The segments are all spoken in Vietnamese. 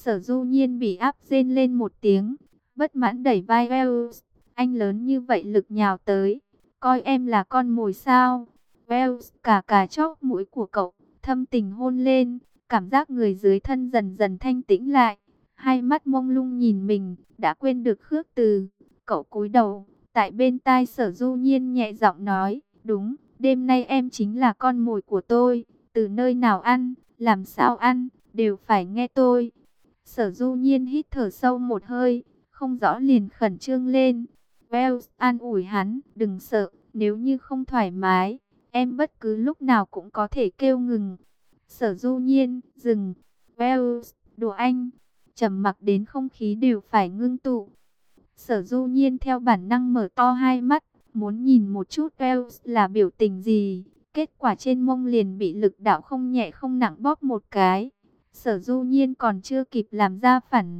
Sở Du Nhiên bị áp rên lên một tiếng, bất mãn đẩy vai Wells. Anh lớn như vậy lực nhào tới, coi em là con mồi sao? Wells cà cà chóp mũi của cậu, thâm tình hôn lên, cảm giác người dưới thân dần dần thanh tĩnh lại. Hai mắt mông lung nhìn mình, đã quên được khước từ. Cậu cúi đầu, tại bên tai Sở Du Nhiên nhẹ giọng nói, đúng, đêm nay em chính là con mồi của tôi. Từ nơi nào ăn, làm sao ăn, đều phải nghe tôi. Sở Du Nhiên hít thở sâu một hơi, không rõ liền khẩn trương lên. Wells an ủi hắn, đừng sợ, nếu như không thoải mái, em bất cứ lúc nào cũng có thể kêu ngừng. Sở Du Nhiên, dừng. Wells, đồ anh. Trầm mặc đến không khí đều phải ngưng tụ. Sở Du Nhiên theo bản năng mở to hai mắt, muốn nhìn một chút Wells là biểu tình gì. Kết quả trên mông liền bị lực đạo không nhẹ không nặng bóp một cái. Sở Du Nhiên còn chưa kịp làm ra phản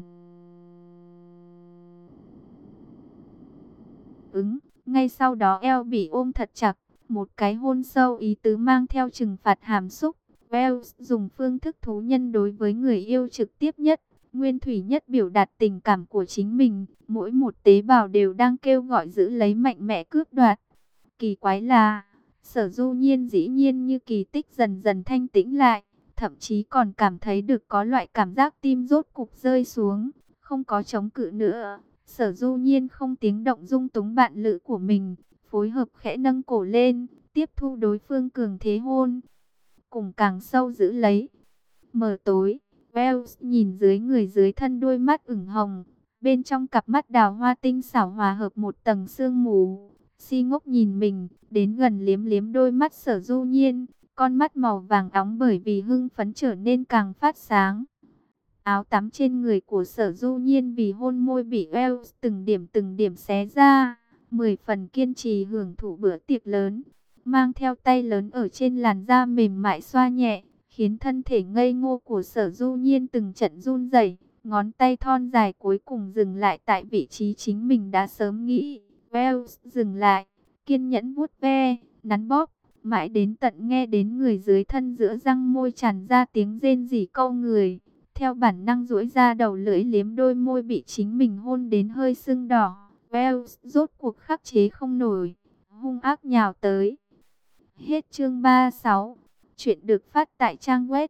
ứng, ngay sau đó eo bị ôm thật chặt, một cái hôn sâu ý tứ mang theo trừng phạt hàm xúc. Wells dùng phương thức thú nhân đối với người yêu trực tiếp nhất, nguyên thủy nhất biểu đạt tình cảm của chính mình, mỗi một tế bào đều đang kêu gọi giữ lấy mạnh mẽ cướp đoạt. Kỳ quái là, Sở Du Nhiên dĩ nhiên như kỳ tích dần dần thanh tĩnh lại, thậm chí còn cảm thấy được có loại cảm giác tim rốt cục rơi xuống, không có chống cự nữa. Sở Du Nhiên không tiếng động dung túng bạn lữ của mình, phối hợp khẽ nâng cổ lên, tiếp thu đối phương cường thế hôn, cùng càng sâu giữ lấy. Mờ tối, Wells nhìn dưới người dưới thân đôi mắt ửng hồng, bên trong cặp mắt đào hoa tinh xảo hòa hợp một tầng sương mù. Si ngốc nhìn mình, đến gần liếm liếm đôi mắt Sở Du Nhiên, con mắt màu vàng óng bởi vì hưng phấn trở nên càng phát sáng. Áo tắm trên người của Sở Du Nhiên vì hôn môi bị Wells từng điểm xé ra, 10 phần kiên trì hưởng thụ bữa tiệc lớn, mang theo tay lớn ở trên làn da mềm mại xoa nhẹ, khiến thân thể ngây ngô của Sở Du Nhiên từng trận run rẩy, ngón tay thon dài cuối cùng dừng lại tại vị trí chính mình đã sớm nghĩ. Wells dừng lại, kiên nhẫn vuốt ve, nắn bóp, mãi đến tận nghe đến người dưới thân giữa răng môi tràn ra tiếng rên rỉ câu người. Theo bản năng duỗi ra đầu lưỡi liếm đôi môi bị chính mình hôn đến hơi sưng đỏ. Wells rốt cuộc khắc chế không nổi, hung ác nhào tới. Hết chương 36. Chuyện được phát tại trang web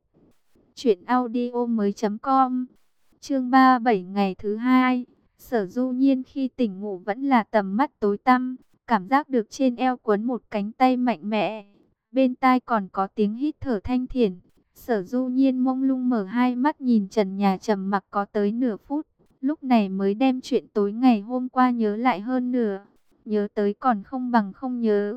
truyệnaudiomoi.com. Chương 37 ngày thứ hai. Sở Du Nhiên khi tỉnh ngủ vẫn là tầm mắt tối tăm, cảm giác được trên eo quấn một cánh tay mạnh mẽ, bên tai còn có tiếng hít thở thanh thiền. Sở Du Nhiên mông lung mở hai mắt nhìn trần nhà trầm mặc có tới nửa phút, lúc này mới đem chuyện tối ngày hôm qua nhớ lại hơn nửa, nhớ tới còn không bằng không nhớ.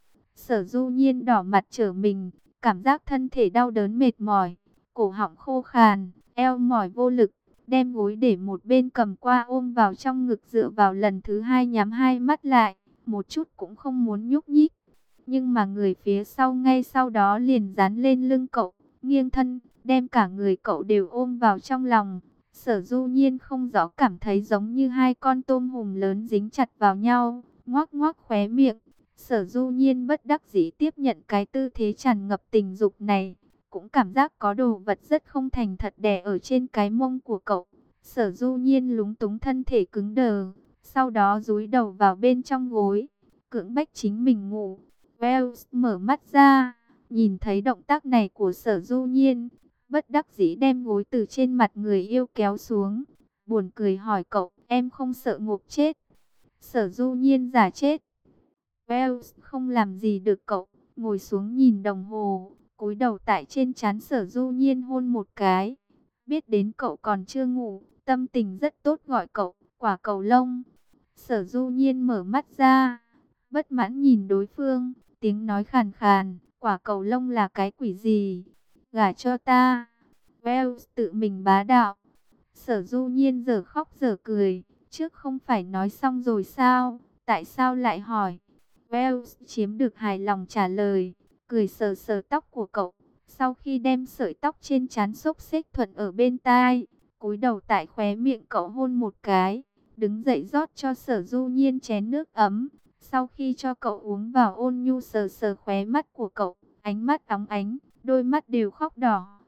Sở Du Nhiên đỏ mặt trở mình, cảm giác thân thể đau đớn mệt mỏi, cổ họng khô khàn, eo mỏi vô lực, đem gối để một bên cầm qua ôm vào trong ngực dựa vào lần thứ hai nhắm hai mắt lại, một chút cũng không muốn nhúc nhích. Nhưng mà người phía sau ngay sau đó liền dán lên lưng cậu, nghiêng thân, đem cả người cậu đều ôm vào trong lòng. Sở Du Nhiên không rõ cảm thấy giống như hai con tôm hùm lớn dính chặt vào nhau, ngoác ngoác khóe miệng. Sở Du Nhiên bất đắc dĩ tiếp nhận cái tư thế tràn ngập tình dục này, cũng cảm giác có đồ vật rất không thành thật đè ở trên cái mông của cậu. Sở Du Nhiên lúng túng thân thể cứng đờ, sau đó dúi đầu vào bên trong gối, cưỡng bách chính mình ngủ. Wells mở mắt ra, nhìn thấy động tác này của Sở Du Nhiên, bất đắc dĩ đem gối từ trên mặt người yêu kéo xuống, buồn cười hỏi cậu, em không sợ ngộp chết? Sở Du Nhiên giả chết. Wells không làm gì được cậu, ngồi xuống nhìn đồng hồ, cúi đầu tại trên trán Sở Du Nhiên hôn một cái. Biết đến cậu còn chưa ngủ, tâm tình rất tốt gọi cậu, quả cầu lông. Sở Du Nhiên mở mắt ra, bất mãn nhìn đối phương, tiếng nói khàn khàn, quả cầu lông là cái quỷ gì? Gả cho ta. Wells tự mình bá đạo. Sở Du Nhiên giờ khóc giờ cười, trước không phải nói xong rồi sao, tại sao lại hỏi? Wells chiếm được hài lòng trả lời, cười sờ sờ tóc của cậu. Sau khi đem sợi tóc trên trán xốc xếch thuận ở bên tai, cúi đầu tại khóe miệng cậu hôn một cái, đứng dậy rót cho Sở Du Nhiên chén nước ấm. Sau khi cho cậu uống vào ôn nhu sờ sờ khóe mắt của cậu, ánh mắt óng ánh, đôi mắt đều khóc đỏ.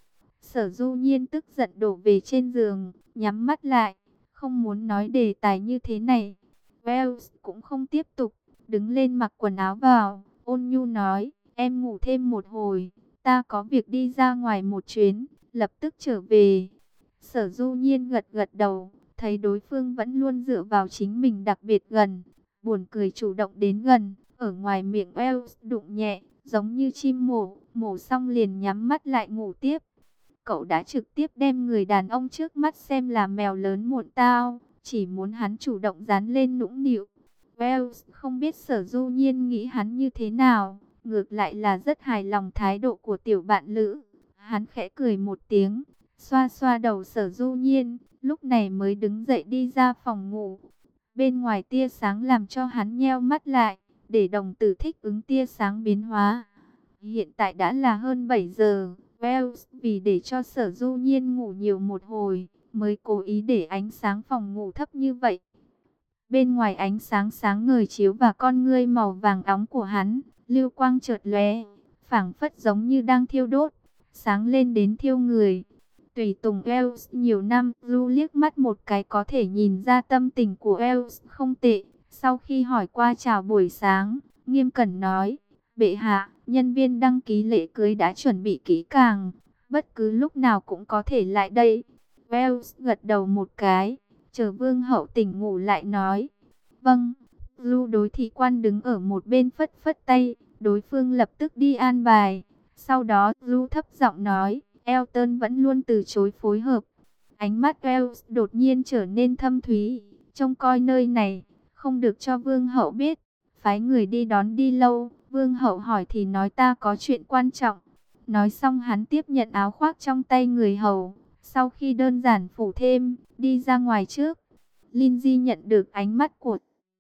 Sở Du Nhiên tức giận đổ về trên giường, nhắm mắt lại, không muốn nói đề tài như thế này. Wells cũng không tiếp tục, đứng lên mặc quần áo vào, ôn nhu nói, em ngủ thêm một hồi, ta có việc đi ra ngoài một chuyến, lập tức trở về. Sở Du Nhiên gật gật đầu, thấy đối phương vẫn luôn dựa vào chính mình đặc biệt gần, buồn cười chủ động đến gần, ở ngoài miệng Wells đụng nhẹ, giống như chim mổ, mổ xong liền nhắm mắt lại ngủ tiếp. Cậu đã trực tiếp đem người đàn ông trước mắt xem là mèo lớn muộn tao, chỉ muốn hắn chủ động dán lên nũng nịu. Wells không biết Sở Du Nhiên nghĩ hắn như thế nào, ngược lại là rất hài lòng thái độ của tiểu bạn lữ. Hắn khẽ cười một tiếng, xoa xoa đầu Sở Du Nhiên, lúc này mới đứng dậy đi ra phòng ngủ. Bên ngoài tia sáng làm cho hắn nheo mắt lại, để đồng tử thích ứng tia sáng biến hóa. Hiện tại đã là hơn 7 giờ. Wells vì để cho Sở Du Nhiên ngủ nhiều một hồi, mới cố ý để ánh sáng phòng ngủ thấp như vậy. Bên ngoài ánh sáng sáng ngời chiếu vào con ngươi màu vàng óng của hắn, lưu quang chợt lóe, phảng phất giống như đang thiêu đốt, sáng lên đến thiêu người. Tùy tùng Wells nhiều năm, Lu liếc mắt một cái có thể nhìn ra tâm tình của Wells không tệ. Sau khi hỏi qua chào buổi sáng, nghiêm cẩn nói, bệ hạ, nhân viên đăng ký lễ cưới đã chuẩn bị kỹ càng, bất cứ lúc nào cũng có thể lại đây. Wells gật đầu một cái, chờ vương hậu tỉnh ngủ lại nói, vâng. Lu đối thị quan đứng ở một bên phất phất tay, đối phương lập tức đi an bài. Sau đó Lu thấp giọng nói, Elton vẫn luôn từ chối phối hợp. Ánh mắt Wells đột nhiên trở nên thâm thúy, trông coi nơi này, không được cho vương hậu biết. Phái người đi đón đi lâu, vương hậu hỏi thì nói ta có chuyện quan trọng. Nói xong hắn tiếp nhận áo khoác trong tay người hầu, sau khi đơn giản phủ thêm, đi ra ngoài trước. Lindsay nhận được ánh mắt của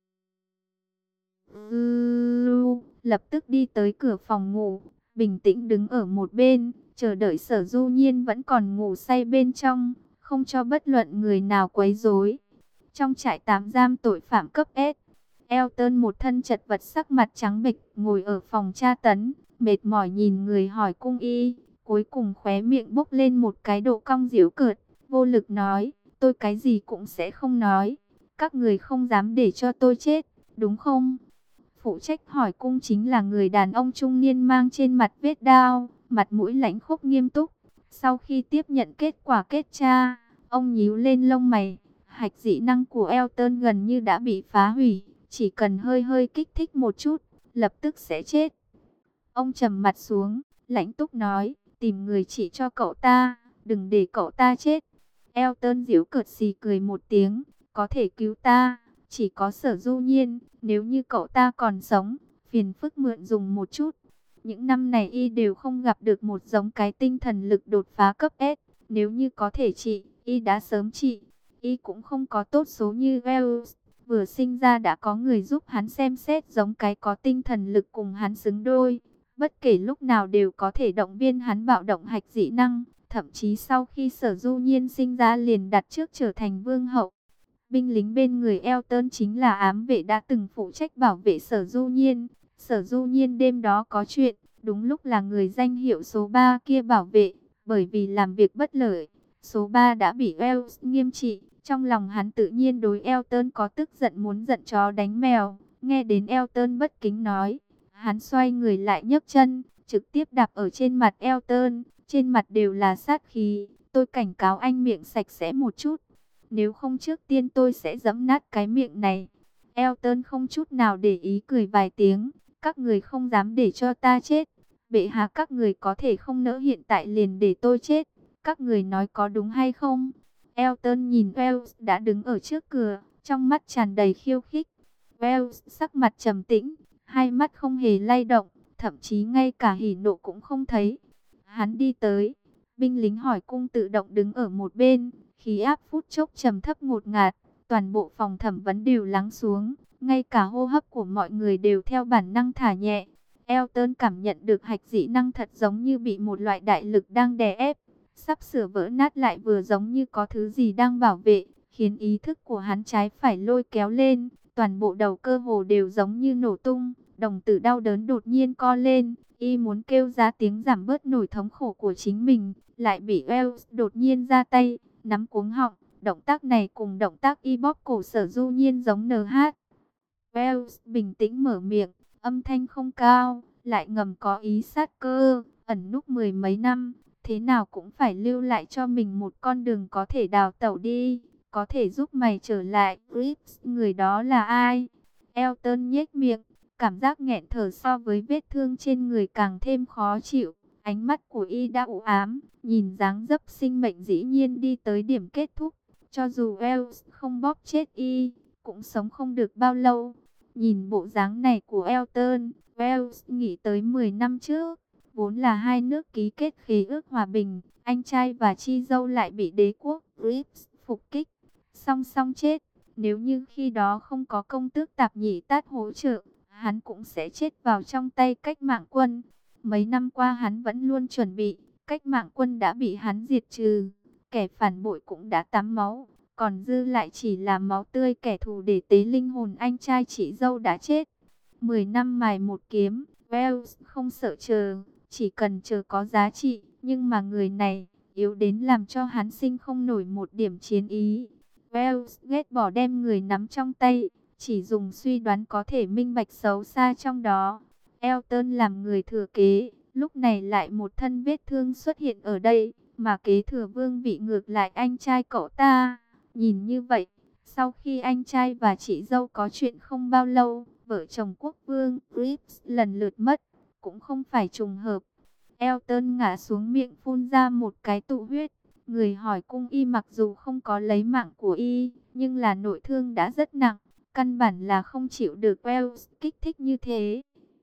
Lu, lập tức đi tới cửa phòng ngủ, bình tĩnh đứng ở một bên, chờ đợi Sở Du Nhiên vẫn còn ngủ say bên trong, không cho bất luận người nào quấy rối. Trong trại tạm giam tội phạm cấp S, Elton một thân chật vật sắc mặt trắng bệch ngồi ở phòng tra tấn, mệt mỏi nhìn người hỏi cung y, cuối cùng khóe miệng bốc lên một cái độ cong giễu cợt, vô lực nói, tôi cái gì cũng sẽ không nói, các người không dám để cho tôi chết, đúng không? Phụ trách hỏi cung chính là người đàn ông trung niên mang trên mặt vết đao, mặt mũi lãnh khốc nghiêm túc. Sau khi tiếp nhận kết quả kết tra, ông nhíu lên lông mày, hạch dị năng của Elton gần như đã bị phá hủy, chỉ cần hơi hơi kích thích một chút, lập tức sẽ chết. Ông trầm mặt xuống, lãnh túc nói, tìm người trị cho cậu ta, đừng để cậu ta chết. Elton giễu cợt xì cười một tiếng, có thể cứu ta, chỉ có Sở Du Nhiên, nếu như cậu ta còn sống, phiền phức mượn dùng một chút. Những năm này y đều không gặp được một giống cái tinh thần lực đột phá cấp S, nếu như có thể trị, y đã sớm trị. Y cũng không có tốt số như Wells, vừa sinh ra đã có người giúp hắn xem xét giống cái có tinh thần lực cùng hắn xứng đôi. Bất kể lúc nào đều có thể động viên hắn bạo động hạch dị năng, thậm chí sau khi Sở Du Nhiên sinh ra liền đặt trước trở thành vương hậu. Binh lính bên người Elton chính là ám vệ đã từng phụ trách bảo vệ Sở Du Nhiên. Sở Du Nhiên đêm đó có chuyện, đúng lúc là người danh hiệu số 3 kia bảo vệ, bởi vì làm việc bất lợi, số 3 đã bị Wells nghiêm trị. Trong lòng hắn tự nhiên đối Elton có tức giận muốn giận chó đánh mèo. Nghe đến Elton bất kính nói, hắn xoay người lại nhấc chân, trực tiếp đạp ở trên mặt Elton, trên mặt đều là sát khí. Tôi cảnh cáo anh miệng sạch sẽ một chút, nếu không trước tiên tôi sẽ giẫm nát cái miệng này. Elton không chút nào để ý cười vài tiếng, các người không dám để cho ta chết. Bệ hạ các người có thể không nỡ hiện tại liền để tôi chết. Các người nói có đúng hay không? Elton nhìn Wells đã đứng ở trước cửa, trong mắt tràn đầy khiêu khích. Wells sắc mặt trầm tĩnh, hai mắt không hề lay động, thậm chí ngay cả hỉ nộ cũng không thấy. Hắn đi tới, binh lính hỏi cung tự động đứng ở một bên, khí áp phút chốc trầm thấp ngột ngạt, toàn bộ phòng thẩm vấn đều lắng xuống, ngay cả hô hấp của mọi người đều theo bản năng thả nhẹ. Elton cảm nhận được hạch dị năng thật giống như bị một loại đại lực đang đè ép, sắp sửa vỡ nát lại vừa giống như có thứ gì đang bảo vệ, khiến ý thức của hắn trái phải lôi kéo lên, toàn bộ đầu cơ hồ đều giống như nổ tung, đồng tử đau đớn đột nhiên co lên, y muốn kêu ra tiếng giảm bớt nỗi thống khổ của chính mình, lại bị Wells đột nhiên ra tay, nắm cuống họng. Động tác này cùng động tác y bóp cổ Sở Du Nhiên giống NH. Wells bình tĩnh mở miệng, âm thanh không cao, lại ngầm có ý sát cơ, ẩn núp mười mấy năm, thế nào cũng phải lưu lại cho mình một con đường có thể đào tẩu đi, có thể giúp mày trở lại. Grips, người đó là ai? Elton nhếch miệng, cảm giác nghẹn thở so với vết thương trên người càng thêm khó chịu. Ánh mắt của y đã u ám, nhìn dáng dấp sinh mệnh dĩ nhiên đi tới điểm kết thúc. Cho dù Wells không bóp chết y, cũng sống không được bao lâu. Nhìn bộ dáng này của Elton, Wells nghĩ tới 10 năm trước, vốn là hai nước ký kết khế ước hòa bình, anh trai và chi dâu lại bị đế quốc Grips phục kích, song song chết. Nếu như khi đó không có công tước Tạp Nhĩ Tát hỗ trợ, hắn cũng sẽ chết vào trong tay cách mạng quân. Mấy năm qua hắn vẫn luôn chuẩn bị, cách mạng quân đã bị hắn diệt trừ, kẻ phản bội cũng đã tắm máu, còn dư lại chỉ là máu tươi kẻ thù để tế linh hồn anh trai chị dâu đã chết. 10 năm mài một kiếm, Wells không sợ chờ, chỉ cần chờ có giá trị, nhưng mà người này yếu đến làm cho hắn sinh không nổi một điểm chiến ý. Wells ghét bỏ đem người nắm trong tay, chỉ dùng suy đoán có thể minh bạch xấu xa trong đó. Elton làm người thừa kế, lúc này lại một thân vết thương xuất hiện ở đây, mà kế thừa vương vị ngược lại anh trai cậu ta. Nhìn như vậy, sau khi anh trai và chị dâu có chuyện không bao lâu, vợ chồng quốc vương Grips lần lượt mất, cũng không phải trùng hợp. Elton ngã xuống miệng phun ra một cái tụ huyết. Người hỏi cung y mặc dù không có lấy mạng của y, nhưng là nội thương đã rất nặng, căn bản là không chịu được Wells kích thích như thế.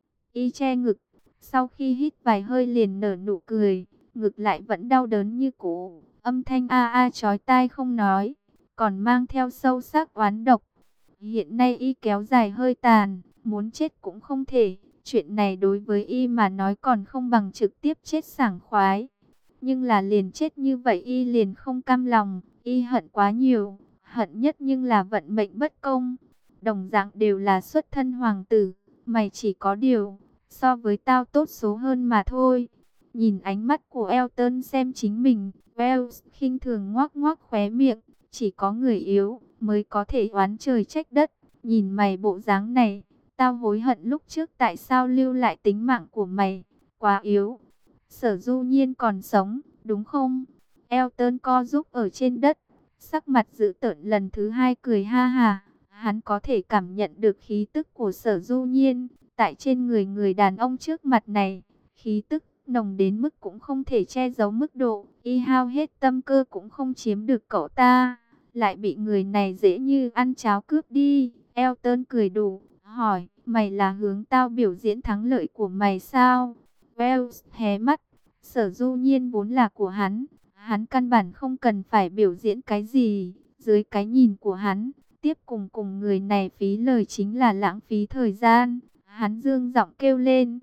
Y che ngực, sau khi hít vài hơi liền nở nụ cười, ngực lại vẫn đau đớn như cũ, âm thanh a a chói tai không nói, còn mang theo sâu sắc oán độc. Hiện nay y kéo dài hơi tàn, muốn chết cũng không thể, chuyện này đối với y mà nói còn không bằng trực tiếp chết sảng khoái. Nhưng là liền chết như vậy y liền không cam lòng, y hận quá nhiều, hận nhất nhưng là vận mệnh bất công. Đồng dạng đều là xuất thân hoàng tử, mày chỉ có điều so với tao tốt số hơn mà thôi. Nhìn ánh mắt của Elton xem chính mình, Wells khinh thường ngoác ngoác khóe miệng, chỉ có người yếu mới có thể oán trời trách đất. Nhìn mày bộ dáng này, tao hối hận lúc trước tại sao lưu lại tính mạng của mày, quá yếu. Sở Du Nhiên còn sống, đúng không? Elton co giúp ở trên đất, sắc mặt dữ tợn lần thứ hai cười ha ha. Hắn có thể cảm nhận được khí tức của Sở Du Nhiên tại trên người người đàn ông trước mặt này. Khí tức nồng đến mức cũng không thể che giấu mức độ, y hao hết tâm cơ cũng không chiếm được cậu ta, lại bị người này dễ như ăn cháo cướp đi. Elton cười đủ, hỏi, mày là hướng tao biểu diễn thắng lợi của mày sao? Wells hé mắt, Sở Du Nhiên vốn là của hắn căn bản không cần phải biểu diễn cái gì, dưới cái nhìn của hắn, tiếp cùng người này phí lời chính là lãng phí thời gian. Hắn dương giọng kêu lên,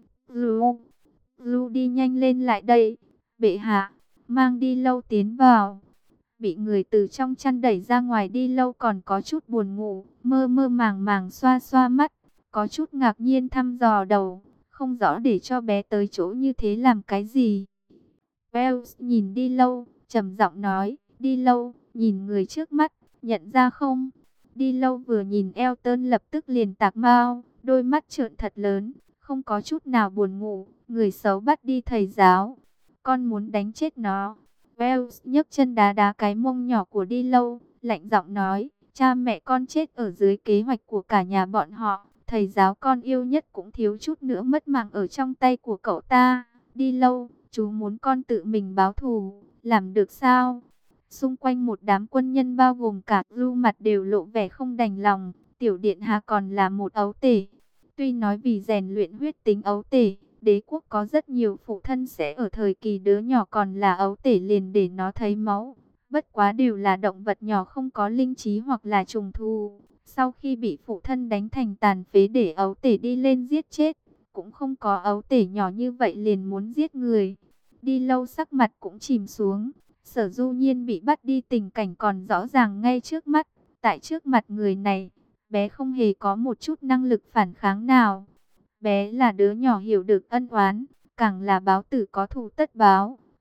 Ru đi nhanh lên lại đây, bệ hạ, mang đi lâu tiến vào. Bị người từ trong chăn đẩy ra ngoài đi lâu còn có chút buồn ngủ, mơ mơ màng màng xoa xoa mắt, có chút ngạc nhiên thăm dò đầu, không rõ để cho bé tới chỗ như thế làm cái gì. Wells nhìn đi lâu, trầm giọng nói, đi lâu, nhìn người trước mắt, nhận ra không? Đi lâu vừa nhìn Elton lập tức liền tạc mau, đôi mắt trợn thật lớn, không có chút nào buồn ngủ, người xấu bắt đi thầy giáo. Con muốn đánh chết nó. Wells nhấc chân đá đá cái mông nhỏ của đi lâu, lạnh giọng nói, cha mẹ con chết ở dưới kế hoạch của cả nhà bọn họ. Thầy giáo con yêu nhất cũng thiếu chút nữa mất mạng ở trong tay của cậu ta. Đi lâu, chú muốn con tự mình báo thù, làm được sao? Xung quanh một đám quân nhân bao gồm cả Ru mặt đều lộ vẻ không đành lòng. Tiểu điện hạ còn là một ấu tể. Tuy nói vì rèn luyện huyết tính ấu tể, đế quốc có rất nhiều phụ thân sẽ ở thời kỳ đứa nhỏ còn là ấu tể liền để nó thấy máu. Bất quá đều là động vật nhỏ không có linh trí hoặc là trùng thu. Sau khi bị phụ thân đánh thành tàn phế để ấu tể đi lên giết chết, cũng không có ấu tể nhỏ như vậy liền muốn giết người. Đi lâu sắc mặt cũng chìm xuống. Sở Du Nhiên bị bắt đi tình cảnh còn rõ ràng ngay trước mắt. Tại trước mặt người này, bé không hề có một chút năng lực phản kháng nào. Bé là đứa nhỏ hiểu được ân oán, càng là báo tử có thù tất báo.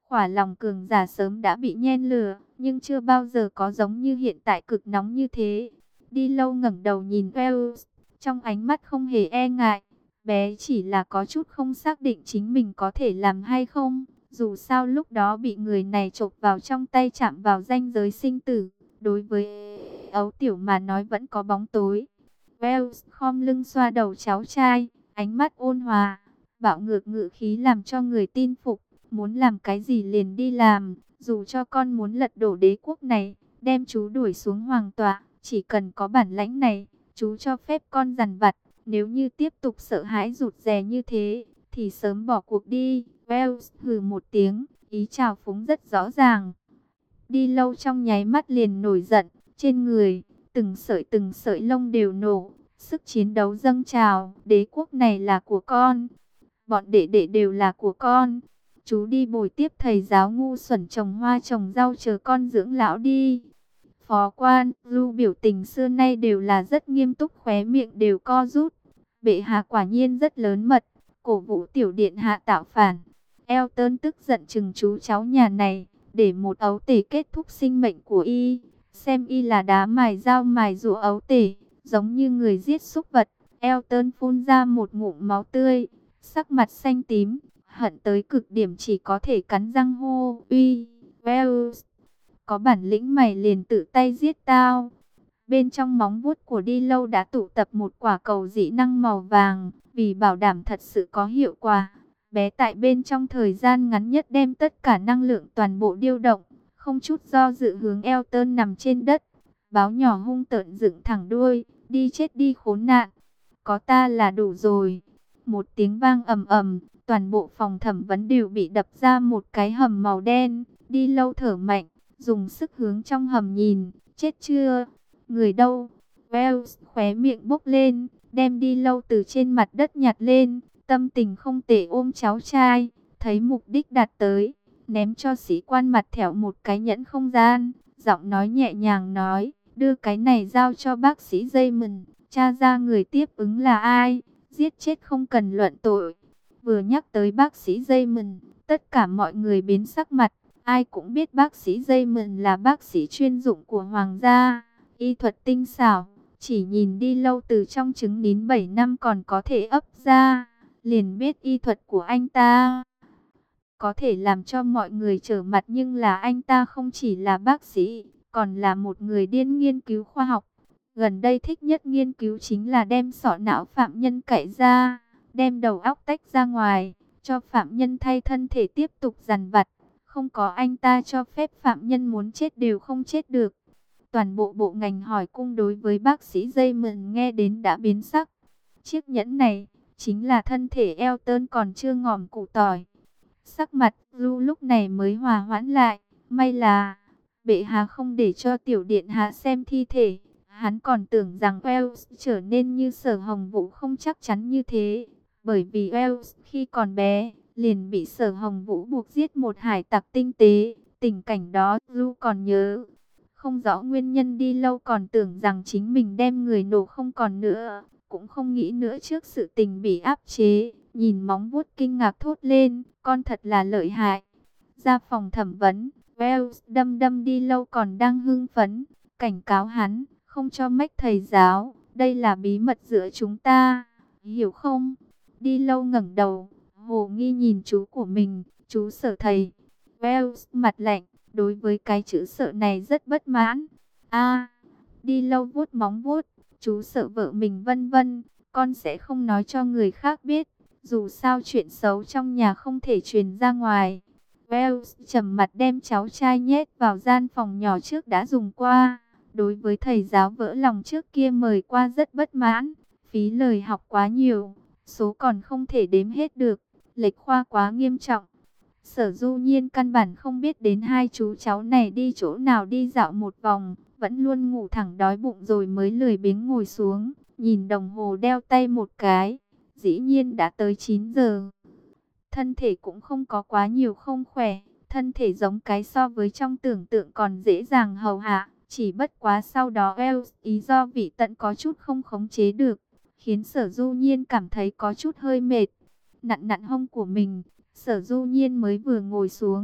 Khỏa lòng cường giả sớm đã bị nhen lửa, nhưng chưa bao giờ có giống như hiện tại cực nóng như thế. Đi lâu ngẩng đầu nhìn Wells, trong ánh mắt không hề e ngại. Bé chỉ là có chút không xác định chính mình có thể làm hay không. Dù sao lúc đó bị người này chộp vào trong tay, chạm vào ranh giới sinh tử. Đối với ấu tiểu mà nói vẫn có bóng tối. Wells khom lưng xoa đầu cháu trai, ánh mắt ôn hòa, bạo ngược ngữ khí làm cho người tin phục. Muốn làm cái gì liền đi làm, dù cho con muốn lật đổ đế quốc này, đem chú đuổi xuống hoàng tọa, chỉ cần có bản lãnh này, chú cho phép con dằn vặt. Nếu như tiếp tục sợ hãi rụt rè như thế, thì sớm bỏ cuộc đi. Wells hừ một tiếng, ý chào phúng rất rõ ràng. Đi lâu trong nháy mắt liền nổi giận, trên người, từng sợi lông đều nổ, sức chiến đấu dâng trào. Đế quốc này là của con, bọn đệ đệ đều là của con. Chú đi bồi tiếp thầy giáo ngu xuẩn trồng hoa trồng rau, chờ con dưỡng lão đi. Phó quan Du biểu tình xưa nay đều là rất nghiêm túc, khóe miệng đều co rút. Bệ hạ quả nhiên rất lớn mật, cổ vũ tiểu điện hạ tạo phản. Elton tức giận chừng chú cháu nhà này, để một ấu tể kết thúc sinh mệnh của y. Xem y là đá mài dao mài rũa ấu tể, giống như người giết súc vật. Elton phun ra một ngụm máu tươi, sắc mặt xanh tím, hận tới cực điểm, chỉ có thể cắn răng hô uy. Wells, có bản lĩnh mày liền tự tay giết tao. Bên trong móng vuốt của Đi Lâu đã tụ tập một quả cầu dị năng màu vàng, vì bảo đảm thật sự có hiệu quả. Bé tại bên trong thời gian ngắn nhất đem tất cả năng lượng toàn bộ điều động, không chút do dự hướng Elton nằm trên đất. Báo nhỏ hung tợn dựng thẳng đuôi, đi chết đi khốn nạn, có ta là đủ rồi. Một tiếng vang ầm ầm, toàn bộ phòng thẩm vấn đều bị đập ra một cái hầm màu đen. Đi Lâu thở mạnh, dùng sức hướng trong hầm nhìn, chết chưa? Người đâu? Wells khóe miệng bốc lên, đem Đi Lâu từ trên mặt đất nhặt lên, tâm tình không tệ ôm cháu trai, thấy mục đích đạt tới, ném cho sĩ quan mặt thẻo một cái nhẫn không gian, giọng nói nhẹ nhàng nói, đưa cái này giao cho bác sĩ Raymond, tra ra người tiếp ứng là ai, giết chết không cần luận tội. Vừa nhắc tới bác sĩ Raymond, tất cả mọi người biến sắc mặt, ai cũng biết bác sĩ Raymond là bác sĩ chuyên dụng của hoàng gia, y thuật tinh xảo, chỉ nhìn Đi Lâu từ trong trứng nín 7 năm còn có thể ấp ra, liền biết y thuật của anh ta có thể làm cho mọi người trở mặt, nhưng là anh ta không chỉ là bác sĩ, còn là một người điên nghiên cứu khoa học. Gần đây thích nhất nghiên cứu chính là đem sọ não phạm nhân cạy ra, đem đầu óc tách ra ngoài, cho phạm nhân thay thân thể tiếp tục dằn vặt. Không có anh ta cho phép phạm nhân muốn chết đều không chết được. Toàn bộ bộ ngành hỏi cung đối với bác sĩ Raymond nghe đến đã biến sắc. Chiếc nhẫn này chính là thân thể Elton còn chưa ngòm củ tỏi. Sắc mặt Du lúc này mới hòa hoãn lại. May là bệ hạ không để cho tiểu điện hạ xem thi thể. Hắn còn tưởng rằng Wells trở nên như Sở Hồng Vũ không chắc chắn như thế. Bởi vì Wells khi còn bé liền bị Sở Hồng Vũ buộc giết một hải tặc tinh tế. Tình cảnh đó Du còn nhớ. Không rõ nguyên nhân, Đi Lâu còn tưởng rằng chính mình đem người nổ không còn nữa. Cũng không nghĩ nữa trước sự tình bị áp chế. Nhìn móng vuốt kinh ngạc thốt lên, con thật là lợi hại. Ra phòng thẩm vấn, Wells đâm Đi Lâu còn đang hưng phấn, cảnh cáo hắn, không cho mách thầy giáo, đây là bí mật giữa chúng ta, hiểu không? Đi Lâu ngẩng đầu, hồ nghi nhìn chú của mình, chú Sở thầy. Wells mặt lạnh, đối với cái chữ Sở này rất bất mãn. Đi Lâu vuốt móng vuốt, chú Sở vợ mình vân vân, con sẽ không nói cho người khác biết. Dù sao chuyện xấu trong nhà không thể truyền ra ngoài. Wells trầm mặt đem cháu trai nhét vào gian phòng nhỏ trước đã dùng qua. Đối với thầy giáo vỡ lòng trước kia mời qua rất bất mãn. Phí lời học quá nhiều, số còn không thể đếm hết được. Lệch khoa quá nghiêm trọng. Sở Du Nhiên căn bản không biết đến hai chú cháu này đi chỗ nào đi dạo một vòng. Vẫn luôn ngủ thẳng, đói bụng rồi mới lười biếng ngồi xuống. Nhìn đồng hồ đeo tay một cái. Dĩ nhiên đã tới 9 giờ. Thân thể cũng không có quá nhiều không khỏe. Thân thể giống cái so với trong tưởng tượng còn dễ dàng hầu hạ. Chỉ bất quá sau đó Wells ý do vị tận có chút không khống chế được. Khiến Sở Du Nhiên cảm thấy có chút hơi mệt. Nặn hông của mình. Sở Du Nhiên mới vừa ngồi xuống.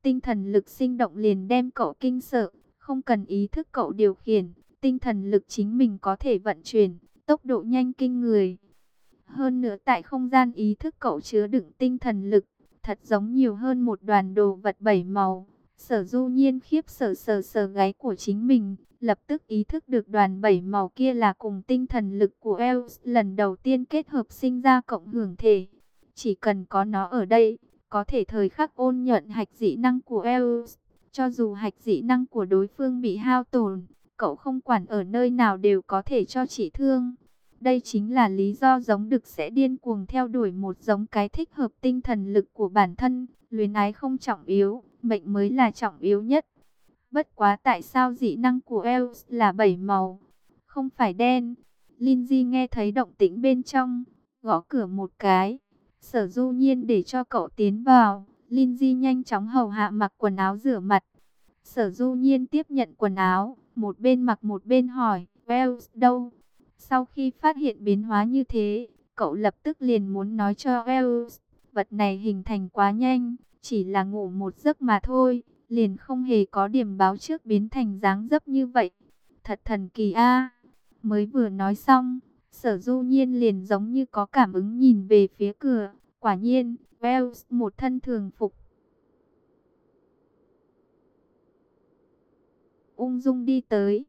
tinh thần lực sinh động liền đem cậu kinh sợ, không cần ý thức cậu điều khiển, tinh thần lực chính mình có thể vận chuyển, tốc độ nhanh kinh người. Hơn nữa tại không gian ý thức cậu chứa đựng tinh thần lực, thật giống nhiều hơn một đoàn đồ vật bảy màu. Sở Du Nhiên khiếp sợ sờ sờ gáy của chính mình, lập tức ý thức được đoàn bảy màu kia là cùng tinh thần lực của Els lần đầu tiên kết hợp sinh ra cộng hưởng thể. Chỉ cần có nó ở đây, có thể thời khắc ôn nhuận hạch dị năng của Els. Cho dù hạch dị năng của đối phương bị hao tổn, cậu không quản ở nơi nào đều có thể cho trị thương. Đây chính là lý do giống đực sẽ điên cuồng theo đuổi một giống cái thích hợp tinh thần lực của bản thân. Luyến ái không trọng yếu, mệnh mới là trọng yếu nhất. Bất quá tại sao dị năng của Els là bảy màu, không phải đen? Lindsay nghe thấy động tĩnh bên trong, gõ cửa một cái. Sở Du Nhiên để cho cậu tiến vào. Lindsay nhanh chóng hầu hạ mặc quần áo rửa mặt. Sở Du Nhiên tiếp nhận quần áo, một bên mặc một bên hỏi, Els đâu? Sau khi phát hiện biến hóa như thế, cậu lập tức liền muốn nói cho Els, vật này hình thành quá nhanh, chỉ là ngủ một giấc mà thôi, liền không hề có điểm báo trước biến thành dáng dấp như vậy. Thật thần kỳ a. Mới vừa nói xong, Sở Du Nhiên liền giống như có cảm ứng nhìn về phía cửa, quả nhiên, Els một thân thường phục ung dung đi tới.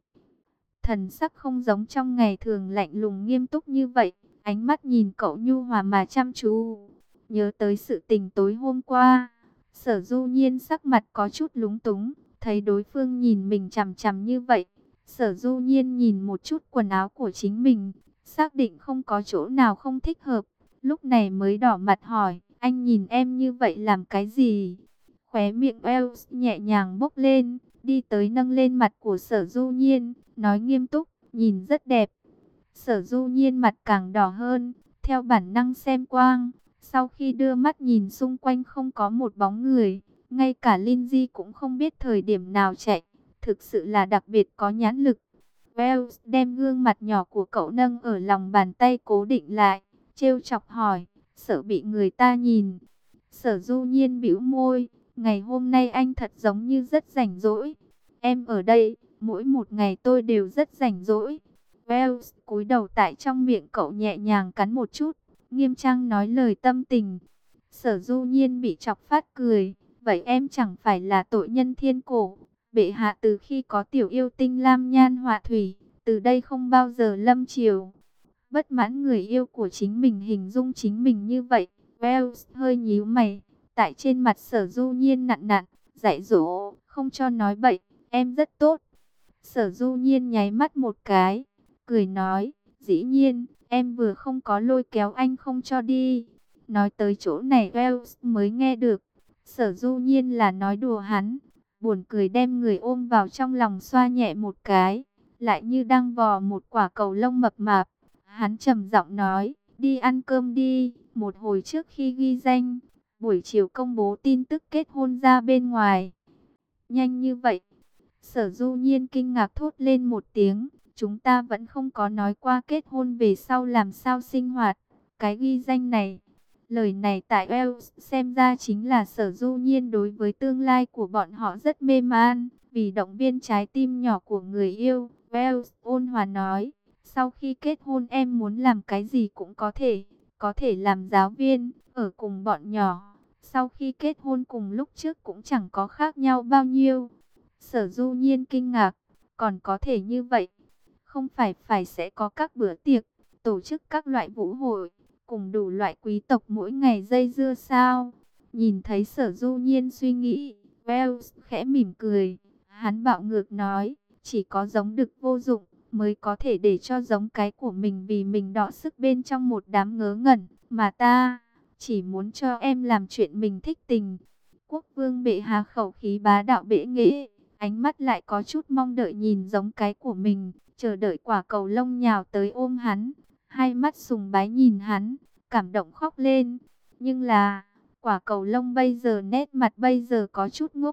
Thần sắc không giống trong ngày thường lạnh lùng nghiêm túc như vậy, ánh mắt nhìn cậu nhu hòa mà chăm chú. Nhớ tới sự tình tối hôm qua, Sở Du Nhiên sắc mặt có chút lúng túng, thấy đối phương nhìn mình chằm chằm như vậy. Sở Du Nhiên nhìn một chút quần áo của chính mình, xác định không có chỗ nào không thích hợp, lúc này mới đỏ mặt hỏi, anh nhìn em như vậy làm cái gì? Khóe miệng Els nhẹ nhàng bốc lên, đi tới nâng lên mặt của Sở Du Nhiên, nói nghiêm túc, nhìn rất đẹp. Sở Du Nhiên mặt càng đỏ hơn, theo bản năng xem quang. Sau khi đưa mắt nhìn xung quanh không có một bóng người, ngay cả Lindsay cũng không biết thời điểm nào chạy, thực sự là đặc biệt có nhãn lực. Wells đem gương mặt nhỏ của cậu nâng ở lòng bàn tay cố định lại, trêu chọc hỏi, sợ bị người ta nhìn. Sở Du Nhiên bĩu môi, ngày hôm nay anh thật giống như rất rảnh rỗi. Em ở đây, mỗi một ngày tôi đều rất rảnh rỗi. Wells cúi đầu tại trong miệng cậu nhẹ nhàng cắn một chút, nghiêm trang nói lời tâm tình. Sở Du Nhiên bị chọc phát cười, vậy em chẳng phải là tội nhân thiên cổ. Bệ hạ từ khi có tiểu yêu tinh lam nhan họa thủy, từ đây không bao giờ lâm chiều. Bất mãn người yêu của chính mình hình dung chính mình như vậy. Wells hơi nhíu mày, tại trên mặt Sở Du Nhiên nặn nặn, dạy dỗ, không cho nói bậy, em rất tốt. Sở Du Nhiên nháy mắt một cái, cười nói, dĩ nhiên, em vừa không có lôi kéo anh không cho đi. Nói tới chỗ này Wells mới nghe được, Sở Du Nhiên là nói đùa hắn, buồn cười đem người ôm vào trong lòng xoa nhẹ một cái, lại như đang vò một quả cầu lông mập mạp. Hắn trầm giọng nói, đi ăn cơm đi, một hồi trước khi ghi danh, buổi chiều công bố tin tức kết hôn ra bên ngoài. Nhanh như vậy, Sở Du Nhiên kinh ngạc thốt lên một tiếng, chúng ta vẫn không có nói qua kết hôn về sau làm sao sinh hoạt, cái ghi danh này. Lời này tại Wells xem ra chính là Sở Du Nhiên đối với tương lai của bọn họ rất mê man, vì động viên trái tim nhỏ của người yêu. Wells ôn hòa nói, sau khi kết hôn em muốn làm cái gì cũng có thể làm giáo viên, ở cùng bọn nhỏ. Sau khi kết hôn cùng lúc trước cũng chẳng có khác nhau bao nhiêu. Sở Du Nhiên kinh ngạc, còn có thể như vậy, không phải sẽ có các bữa tiệc, tổ chức các loại vũ hội, cùng đủ loại quý tộc mỗi ngày dây dưa sao? Nhìn thấy Sở Du Nhiên suy nghĩ, Wells khẽ mỉm cười, hắn bạo ngược nói, chỉ có giống đực vô dụng, mới có thể để cho giống cái của mình vì mình đọ sức bên trong một đám ngớ ngẩn, mà ta chỉ muốn cho em làm chuyện mình thích tình. Quốc vương bệ hạ khẩu khí bá đạo bệ nghệ, ánh mắt lại có chút mong đợi nhìn giống cái của mình, chờ đợi quả cầu lông nhào tới ôm hắn, hai mắt sùng bái nhìn hắn, cảm động khóc lên. Nhưng là, quả cầu lông bây giờ nét mặt bây giờ có chút ngốc.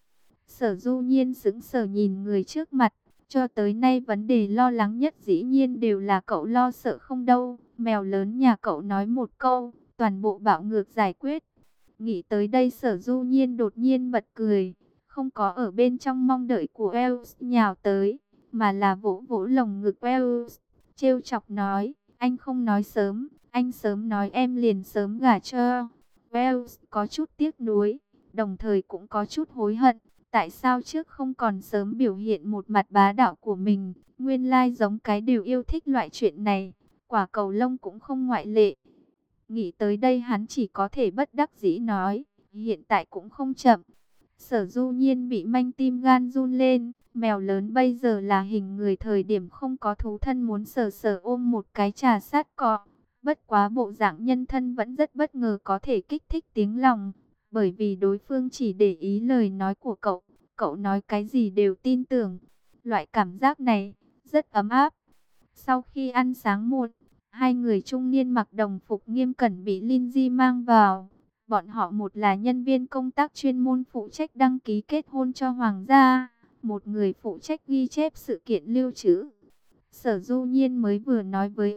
Sở Du Nhiên sững sờ nhìn người trước mặt, cho tới nay vấn đề lo lắng nhất dĩ nhiên đều là cậu lo sợ không đâu. Mèo lớn nhà cậu nói một câu, toàn bộ bạo ngược giải quyết. Nghĩ tới đây Sở Du Nhiên đột nhiên bật cười, không có ở bên trong mong đợi của Wells nhào tới, mà là vỗ vỗ lồng ngực Wells, trêu chọc nói, anh không nói sớm, anh sớm nói em liền sớm gả cho. Wells có chút tiếc nuối, đồng thời cũng có chút hối hận, tại sao trước không còn sớm biểu hiện một mặt bá đạo của mình, nguyên lai giống cái đều yêu thích loại chuyện này, quả cầu lông cũng không ngoại lệ. Nghĩ tới đây hắn chỉ có thể bất đắc dĩ nói, hiện tại cũng không chậm. Sở Du Nhiên bị manh tim gan run lên, mèo lớn bây giờ là hình người, thời điểm không có thú thân muốn sờ sờ ôm một cái trà sát cọ. Bất quá bộ dạng nhân thân vẫn rất bất ngờ có thể kích thích tiếng lòng, bởi vì đối phương chỉ để ý lời nói của cậu, cậu nói cái gì đều tin tưởng. Loại cảm giác này rất ấm áp. Sau khi ăn sáng muộn, hai người trung niên mặc đồng phục nghiêm cẩn bị Lindsay mang vào. Bọn họ một là nhân viên công tác chuyên môn phụ trách đăng ký kết hôn cho hoàng gia, một người phụ trách ghi chép sự kiện lưu trữ. Sở Du Nhiên mới vừa nói với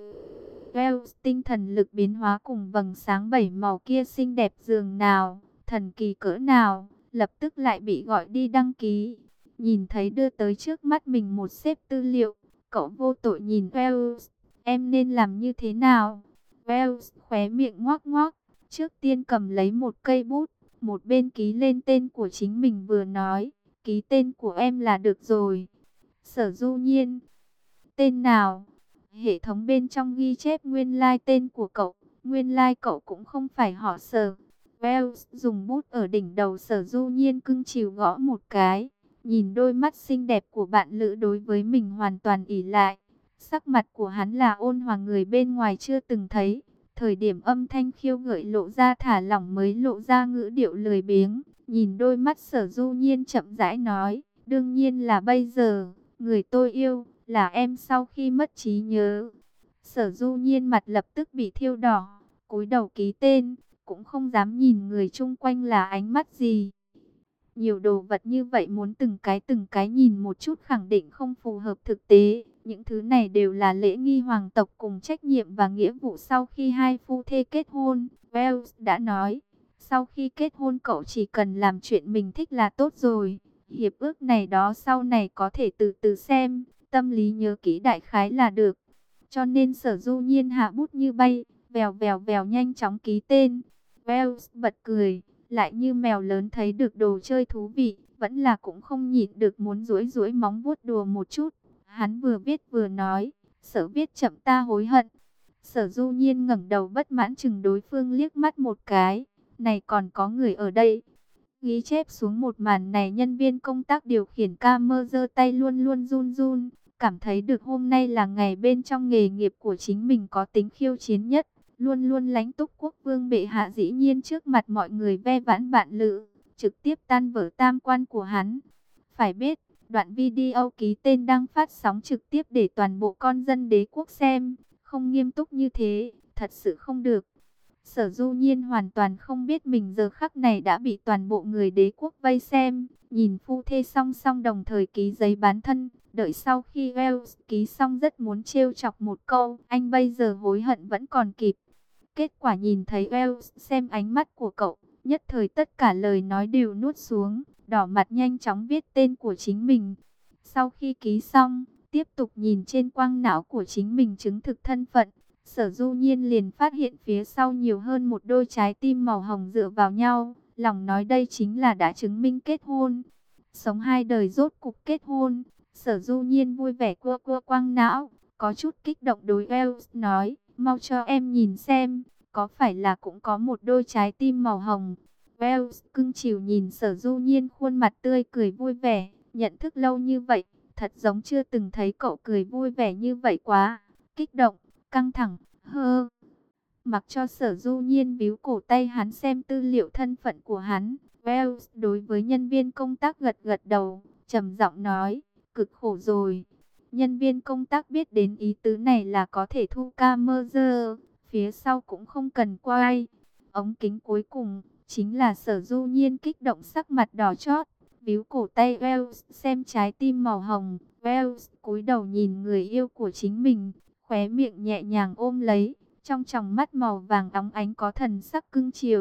Wells tinh thần lực biến hóa cùng vầng sáng bảy màu kia xinh đẹp dường nào, thần kỳ cỡ nào, lập tức lại bị gọi đi đăng ký. Nhìn thấy đưa tới trước mắt mình một xếp tư liệu, cậu vô tội nhìn Wells, em nên làm như thế nào? Wells khóe miệng ngoác ngoác, trước tiên cầm lấy một cây bút, một bên ký lên tên của chính mình vừa nói, ký tên của em là được rồi. Sở Du Nhiên, tên nào? Hệ thống bên trong ghi chép nguyên lai tên của cậu, nguyên lai cậu cũng không phải họ Sở. Wells dùng bút ở đỉnh đầu Sở Du Nhiên cưng chiều gõ một cái, nhìn đôi mắt xinh đẹp của bạn lữ đối với mình hoàn toàn ỷ lại. Sắc mặt của hắn là ôn hòa người bên ngoài chưa từng thấy. Thời điểm âm thanh khiêu gợi lộ ra thả lỏng mới lộ ra ngữ điệu lười biếng. Nhìn đôi mắt Sở Du Nhiên chậm rãi nói, đương nhiên là bây giờ, người tôi yêu là em sau khi mất trí nhớ. Sở Du Nhiên mặt lập tức bị thiêu đỏ, cúi đầu ký tên, cũng không dám nhìn người chung quanh là ánh mắt gì. Nhiều đồ vật như vậy muốn từng cái nhìn một chút khẳng định không phù hợp thực tế. Những thứ này đều là lễ nghi hoàng tộc cùng trách nhiệm và nghĩa vụ sau khi hai phu thê kết hôn. Wells đã nói, sau khi kết hôn cậu chỉ cần làm chuyện mình thích là tốt rồi. Hiệp ước này đó sau này có thể từ từ xem, tâm lý nhớ kỹ đại khái là được. Cho nên Sở Du Nhiên hạ bút như bay, vèo vèo vèo nhanh chóng ký tên. Wells bật cười, lại như mèo lớn thấy được đồ chơi thú vị, vẫn là cũng không nhịn được muốn duỗi duỗi móng vuốt đùa một chút. Hắn vừa viết vừa nói, Sở viết chậm ta hối hận. Sở Du Nhiên ngẩng đầu bất mãn chừng đối phương liếc mắt một cái, này còn có người ở đây. Ghi chép xuống một màn này, nhân viên công tác điều khiển camera tay luôn luôn run run, cảm thấy được hôm nay là ngày bên trong nghề nghiệp của chính mình có tính khiêu chiến nhất. Luôn luôn lãnh túc quốc vương bệ hạ dĩ nhiên trước mặt mọi người ve vãn bạn lữ, trực tiếp tan vỡ tam quan của hắn. Phải biết, đoạn video ký tên đang phát sóng trực tiếp để toàn bộ con dân đế quốc xem, không nghiêm túc như thế, thật sự không được. Sở Du Nhiên hoàn toàn không biết mình giờ khắc này đã bị toàn bộ người đế quốc vây xem, nhìn phu thê song song đồng thời ký giấy bán thân, đợi sau khi Wells ký xong rất muốn trêu chọc một câu, anh bây giờ hối hận vẫn còn kịp. Kết quả nhìn thấy Wells xem ánh mắt của cậu, nhất thời tất cả lời nói đều nuốt xuống, đỏ mặt nhanh chóng viết tên của chính mình. Sau khi ký xong, tiếp tục nhìn trên quang não của chính mình chứng thực thân phận, Sở Du Nhiên liền phát hiện phía sau nhiều hơn một đôi trái tim màu hồng dựa vào nhau, lòng nói đây chính là đã chứng minh kết hôn. Sống hai đời rốt cục kết hôn, Sở Du Nhiên vui vẻ cua cua quang não, có chút kích động đối Wells nói, mau cho em nhìn xem, có phải là cũng có một đôi trái tim màu hồng. Wells cưng chiều nhìn Sở Du Nhiên khuôn mặt tươi cười vui vẻ, nhận thức lâu như vậy, thật giống chưa từng thấy cậu cười vui vẻ như vậy quá, kích động, căng thẳng, hơ. Mặc cho Sở Du Nhiên víu cổ tay hắn xem tư liệu thân phận của hắn, Wells đối với nhân viên công tác gật gật đầu, trầm giọng nói, cực khổ rồi. Nhân viên công tác biết đến ý tứ này là có thể thu camera, phía sau cũng không cần quay. Ống kính cuối cùng, chính là Sở Du Nhiên kích động sắc mặt đỏ chót, víu cổ tay Wells xem trái tim màu hồng. Wells cúi đầu nhìn người yêu của chính mình, khóe miệng nhẹ nhàng ôm lấy, trong tròng mắt màu vàng óng ánh có thần sắc cưng chiều,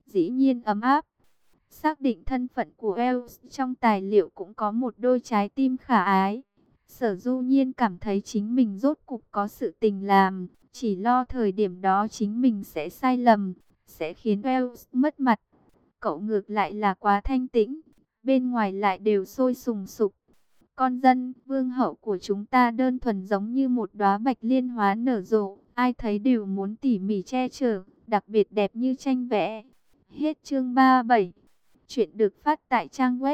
dĩ nhiên ấm áp. Xác định thân phận của Wells trong tài liệu cũng có một đôi trái tim khả ái. Sở Du Nhiên cảm thấy chính mình rốt cục có sự tình làm, chỉ lo thời điểm đó chính mình sẽ sai lầm, sẽ khiến Wells mất mặt. Cậu ngược lại là quá thanh tĩnh, bên ngoài lại đều sôi sùng sục. Con dân, vương hậu của chúng ta đơn thuần giống như một đóa bạch liên hóa nở rộ, ai thấy đều muốn tỉ mỉ che chở, đặc biệt đẹp như tranh vẽ. Hết chương 37. Chuyện được phát tại trang web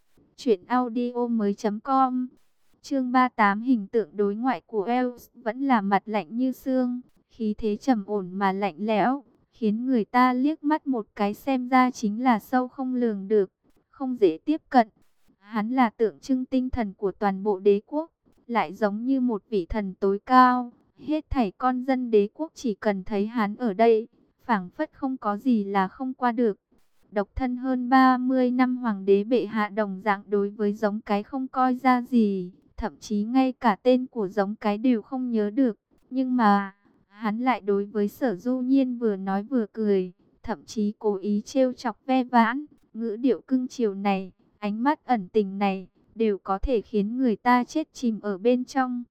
truyệnaudiomoi.com. Chương 38, hình tượng đối ngoại của Wells vẫn là mặt lạnh như xương, khí thế trầm ổn mà lạnh lẽo, khiến người ta liếc mắt một cái xem ra chính là sâu không lường được, không dễ tiếp cận. Hắn là tượng trưng tinh thần của toàn bộ đế quốc, lại giống như một vị thần tối cao. Hết thảy con dân đế quốc chỉ cần thấy hắn ở đây, phảng phất không có gì là không qua được. Độc thân hơn 30 năm hoàng đế bệ hạ đồng dạng đối với giống cái không coi ra gì, thậm chí ngay cả tên của giống cái đều không nhớ được. Nhưng mà, hắn lại đối với Sở Du Nhiên vừa nói vừa cười, thậm chí cố ý trêu chọc ve vãn, ngữ điệu cưng chiều này, ánh mắt ẩn tình này, đều có thể khiến người ta chết chìm ở bên trong.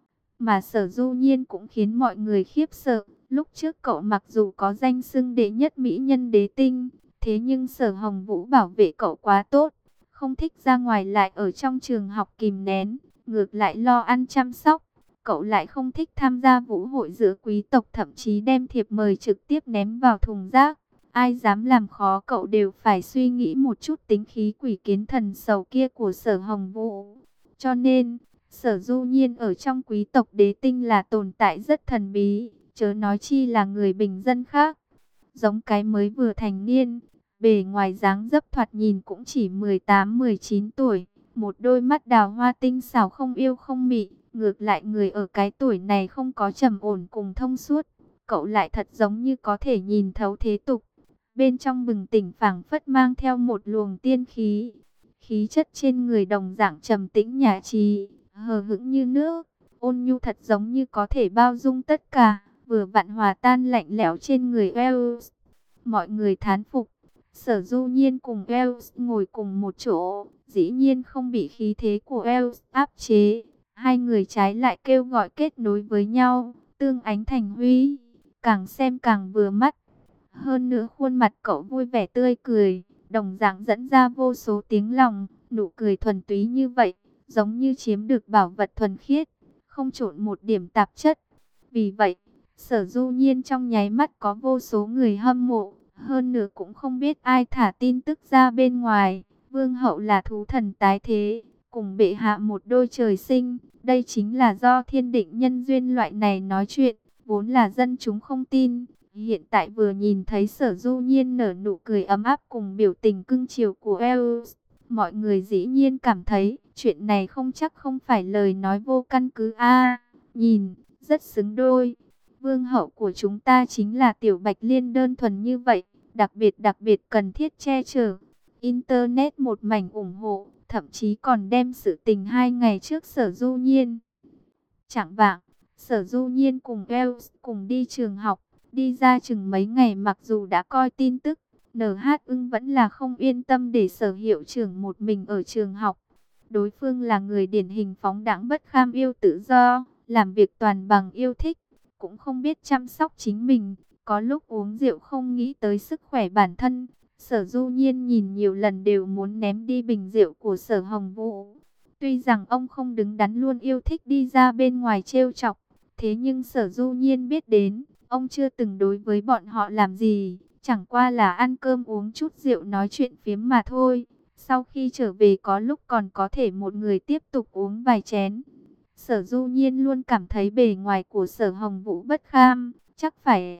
Mà Sở Du Nhiên cũng khiến mọi người khiếp sợ. Lúc trước cậu mặc dù có danh xưng đệ nhất mỹ nhân đế tinh, thế nhưng Sở Hồng Vũ bảo vệ cậu quá tốt, không thích ra ngoài lại ở trong trường học kìm nén, ngược lại lo ăn chăm sóc. Cậu lại không thích tham gia vũ hội giữa quý tộc, thậm chí đem thiệp mời trực tiếp ném vào thùng rác. Ai dám làm khó cậu đều phải suy nghĩ một chút tính khí quỷ kiến thần sầu kia của Sở Hồng Vũ. Cho nên, Sở Du Nhiên ở trong quý tộc đế tinh là tồn tại rất thần bí, chớ nói chi là người bình dân khác. Giống cái mới vừa thành niên, bề ngoài dáng dấp thoạt nhìn cũng chỉ 18-19 tuổi, một đôi mắt đào hoa tinh xảo không yêu không mị, ngược lại người ở cái tuổi này không có trầm ổn cùng thông suốt, cậu lại thật giống như có thể nhìn thấu thế tục. Bên trong bừng tỉnh phảng phất mang theo một luồng tiên khí, khí chất trên người đồng dạng trầm tĩnh nhã trí, hờ hững như nước, ôn nhu thật giống như có thể bao dung tất cả, vừa vặn hòa tan lạnh lẽo trên người Wells. Mọi người thán phục, Sở Du Nhiên cùng Wells ngồi cùng một chỗ, dĩ nhiên không bị khí thế của Wells áp chế. Hai người trái lại kêu gọi kết nối với nhau, tương ánh thành huy, càng xem càng vừa mắt. Hơn nữa khuôn mặt cậu vui vẻ tươi cười, đồng dạng dẫn ra vô số tiếng lòng, nụ cười thuần túy như vậy, giống như chiếm được bảo vật thuần khiết, không trộn một điểm tạp chất. Vì vậy, Sở Du Nhiên trong nháy mắt có vô số người hâm mộ, hơn nữa cũng không biết ai thả tin tức ra bên ngoài. Vương hậu là thú thần tái thế, cùng bệ hạ một đôi trời sinh, đây chính là do thiên định nhân duyên loại này nói chuyện, vốn là dân chúng không tin. Hiện tại vừa nhìn thấy Sở Du Nhiên nở nụ cười ấm áp cùng biểu tình cưng chiều của Wells, mọi người dĩ nhiên cảm thấy chuyện này không chắc không phải lời nói vô căn cứ a. Nhìn, rất xứng đôi. Vương hậu của chúng ta chính là tiểu bạch liên đơn thuần như vậy, đặc biệt cần thiết che chở. Internet một mảnh ủng hộ, thậm chí còn đem sự tình 2 ngày trước Sở Du Nhiên. Chạng vạng, Sở Du Nhiên cùng Wells cùng đi trường học, đi ra chừng mấy ngày mặc dù đã coi tin tức, NH Ưng vẫn là không yên tâm để Sở hiệu trưởng một mình ở trường học. Đối phương là người điển hình phóng đãng bất kham yêu tự do, làm việc toàn bằng yêu thích, cũng không biết chăm sóc chính mình, có lúc uống rượu không nghĩ tới sức khỏe bản thân. Sở Du Nhiên nhìn nhiều lần đều muốn ném đi bình rượu của Sở Hồng Vũ. Tuy rằng ông không đứng đắn luôn yêu thích đi ra bên ngoài trêu chọc, thế nhưng Sở Du Nhiên biết đến, ông chưa từng đối với bọn họ làm gì, chẳng qua là ăn cơm uống chút rượu nói chuyện phiếm mà thôi. Sau khi trở về có lúc còn có thể một người tiếp tục uống vài chén. Sở Du Nhiên luôn cảm thấy bề ngoài của Sở Hồng Vũ bất kham, chắc phải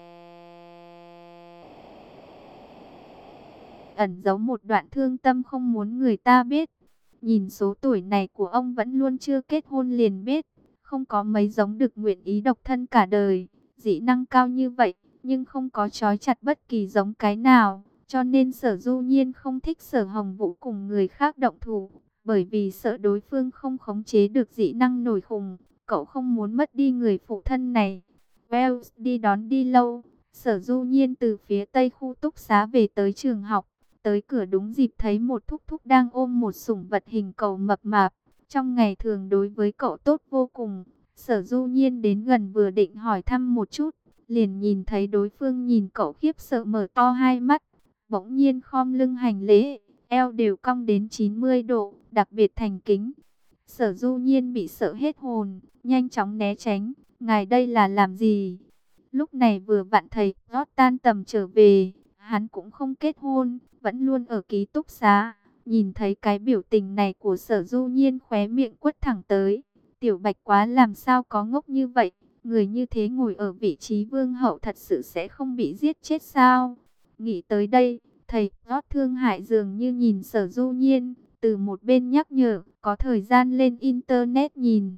ẩn giấu một đoạn thương tâm không muốn người ta biết. Nhìn số tuổi này của ông vẫn luôn chưa kết hôn liền biết, không có mấy giống được nguyện ý độc thân cả đời. Dĩ năng cao như vậy, nhưng không có trói chặt bất kỳ giống cái nào, cho nên Sở Du Nhiên không thích Sở Hồng Vũ cùng người khác động thủ, bởi vì sợ đối phương không khống chế được dĩ năng nổi khùng. Cậu không muốn mất đi người phụ thân này. Wells đi đón đi lâu, Sở Du Nhiên từ phía tây khu túc xá về tới trường học, tới cửa đúng dịp thấy một thúc thúc đang ôm một sủng vật hình cầu mập mạp. Trong ngày thường đối với cậu tốt vô cùng. Sở Du Nhiên đến gần vừa định hỏi thăm một chút, liền nhìn thấy đối phương nhìn cậu khiếp sợ mở to hai mắt, bỗng nhiên khom lưng hành lễ, eo đều cong đến 90 độ, đặc biệt thành kính. Sở Du Nhiên bị sợ hết hồn, nhanh chóng né tránh. Ngài đây là làm gì? Lúc này vừa vặn thầy Rót tan tầm trở về, hắn cũng không kết hôn, vẫn luôn ở ký túc xá. Nhìn thấy cái biểu tình này của Sở Du Nhiên, khóe miệng quất thẳng tới. Tiểu Bạch quá làm sao có ngốc như vậy? Người như thế ngồi ở vị trí vương hậu thật sự sẽ không bị giết chết sao? Nghĩ tới đây, thầy Rót thương hại dường như nhìn Sở Du Nhiên, từ một bên nhắc nhở, có thời gian lên internet nhìn.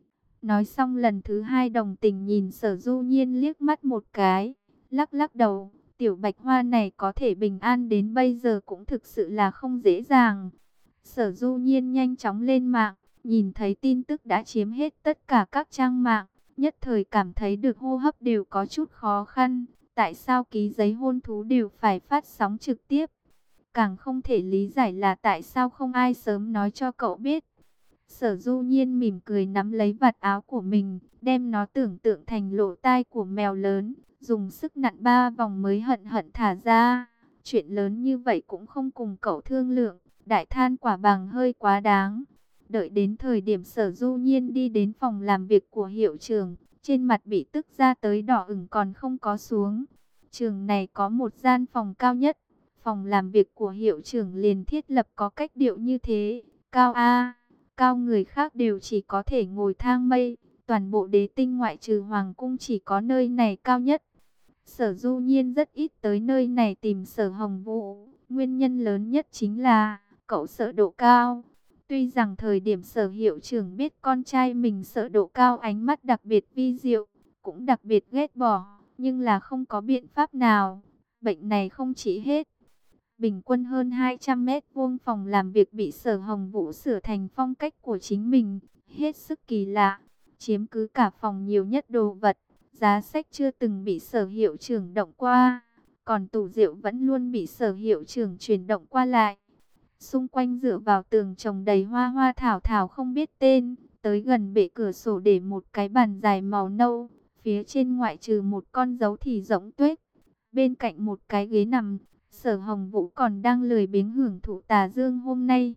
Nói xong lần thứ hai đồng tình nhìn Sở Du Nhiên liếc mắt một cái, lắc lắc đầu, tiểu Bạch Hoa này có thể bình an đến bây giờ cũng thực sự là không dễ dàng. Sở Du Nhiên nhanh chóng lên mạng, nhìn thấy tin tức đã chiếm hết tất cả các trang mạng, nhất thời cảm thấy được hô hấp đều có chút khó khăn. Tại sao ký giấy hôn thú đều phải phát sóng trực tiếp? Càng không thể lý giải là tại sao không ai sớm nói cho cậu biết. Sở Du Nhiên mỉm cười nắm lấy vạt áo của mình, đem nó tưởng tượng thành lỗ tai của mèo lớn, dùng sức nặn 3 vòng mới hận hận thả ra. Chuyện lớn như vậy cũng không cùng cậu thương lượng, đại than quả bằng hơi quá đáng. Đợi đến thời điểm Sở Du Nhiên đi đến phòng làm việc của hiệu trưởng, trên mặt bị tức ra tới đỏ ửng còn không có xuống. Trường này có một gian phòng cao nhất, phòng làm việc của hiệu trưởng liền thiết lập có cách điệu như thế, cao A. Cao người khác đều chỉ có thể ngồi thang mây, toàn bộ đế tinh ngoại trừ hoàng cung chỉ có nơi này cao nhất. Sở Du Nhiên rất ít tới nơi này tìm Sở Hồng Vũ, nguyên nhân lớn nhất chính là cậu sợ độ cao. Tuy rằng thời điểm Sở hiệu trưởng biết con trai mình sợ độ cao, ánh mắt đặc biệt vi diệu, cũng đặc biệt ghét bỏ, nhưng là không có biện pháp nào, bệnh này không trị hết. Bình quân hơn 200 mét vuông phòng làm việc bị Sở Hồng Vũ sửa thành phong cách của chính mình, hết sức kỳ lạ, chiếm cứ cả phòng nhiều nhất đồ vật, giá sách chưa từng bị Sở hiệu trưởng động qua, còn tủ rượu vẫn luôn bị Sở hiệu trưởng chuyển động qua lại. Xung quanh dựa vào tường trồng đầy hoa hoa thảo thảo không biết tên, tới gần bệ cửa sổ để một cái bàn dài màu nâu, phía trên ngoại trừ một con dấu thì rỗng tuếch, bên cạnh một cái ghế nằm. Sở Hồng Vũ còn đang lười biếng hưởng thụ tà dương hôm nay.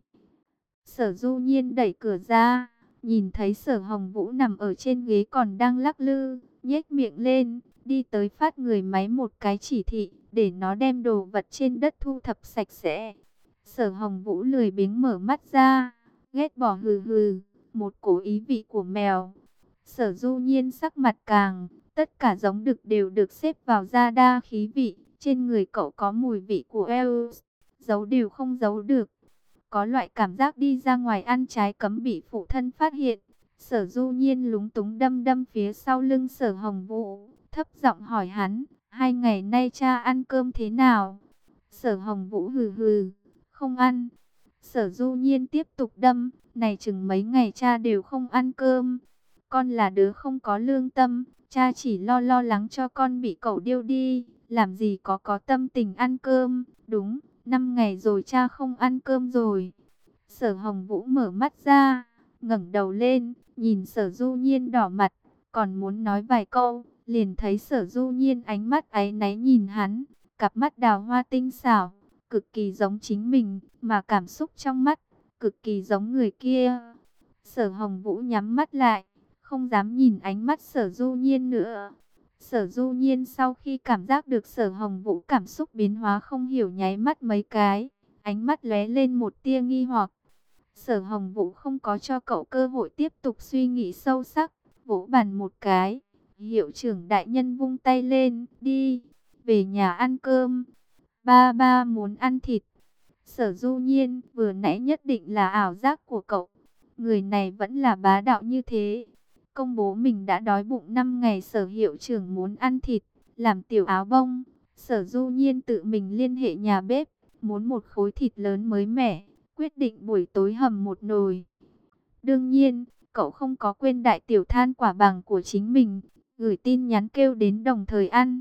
Sở Du Nhiên đẩy cửa ra, nhìn thấy Sở Hồng Vũ nằm ở trên ghế còn đang lắc lư, nhếch miệng lên, đi tới phát người máy một cái chỉ thị, để nó đem đồ vật trên đất thu thập sạch sẽ. Sở Hồng Vũ lười biếng mở mắt ra, ghét bỏ hừ hừ, một cổ ý vị của mèo. Sở Du Nhiên sắc mặt càng, tất cả giống đực đều được xếp vào gia đa khí vị. Trên người cậu có mùi vị của eo, giấu đều không giấu được. Có loại cảm giác đi ra ngoài ăn trái cấm bị phụ thân phát hiện. Sở Du Nhiên lúng túng đâm đâm phía sau lưng Sở Hồng Vũ, thấp giọng hỏi hắn, 2 ngày nay cha ăn cơm thế nào? Sở Hồng Vũ hừ hừ, không ăn. Sở Du Nhiên tiếp tục đâm, này chừng mấy ngày cha đều không ăn cơm. Con là đứa không có lương tâm, cha chỉ lo lắng cho con bị cậu điêu đi. Làm gì có tâm tình ăn cơm, đúng, 5 ngày rồi cha không ăn cơm rồi. Sở Hồng Vũ mở mắt ra, ngẩng đầu lên, nhìn Sở Du Nhiên đỏ mặt, còn muốn nói vài câu, liền thấy Sở Du Nhiên ánh mắt áy náy nhìn hắn, cặp mắt đào hoa tinh xảo, cực kỳ giống chính mình, mà cảm xúc trong mắt, cực kỳ giống người kia. Sở Hồng Vũ nhắm mắt lại, không dám nhìn ánh mắt Sở Du Nhiên nữa. Sở Du Nhiên sau khi cảm giác được Sở Hồng Vũ cảm xúc biến hóa không hiểu nháy mắt mấy cái, ánh mắt lóe lên một tia nghi hoặc. Sở Hồng Vũ không có cho cậu cơ hội tiếp tục suy nghĩ sâu sắc, vỗ bàn một cái. Hiệu trưởng đại nhân vung tay lên, đi, về nhà ăn cơm. Ba ba muốn ăn thịt. Sở Du Nhiên vừa nãy nhất định là ảo giác của cậu. Người này vẫn là bá đạo như thế. Công bố mình đã đói bụng 5 ngày, Sở hiệu trưởng muốn ăn thịt, làm tiểu áo bông. Sở Du Nhiên tự mình liên hệ nhà bếp, muốn một khối thịt lớn mới mẻ, quyết định buổi tối hầm một nồi. Đương nhiên, cậu không có quên đại tiểu than quả bằng của chính mình, gửi tin nhắn kêu đến đồng thời ăn.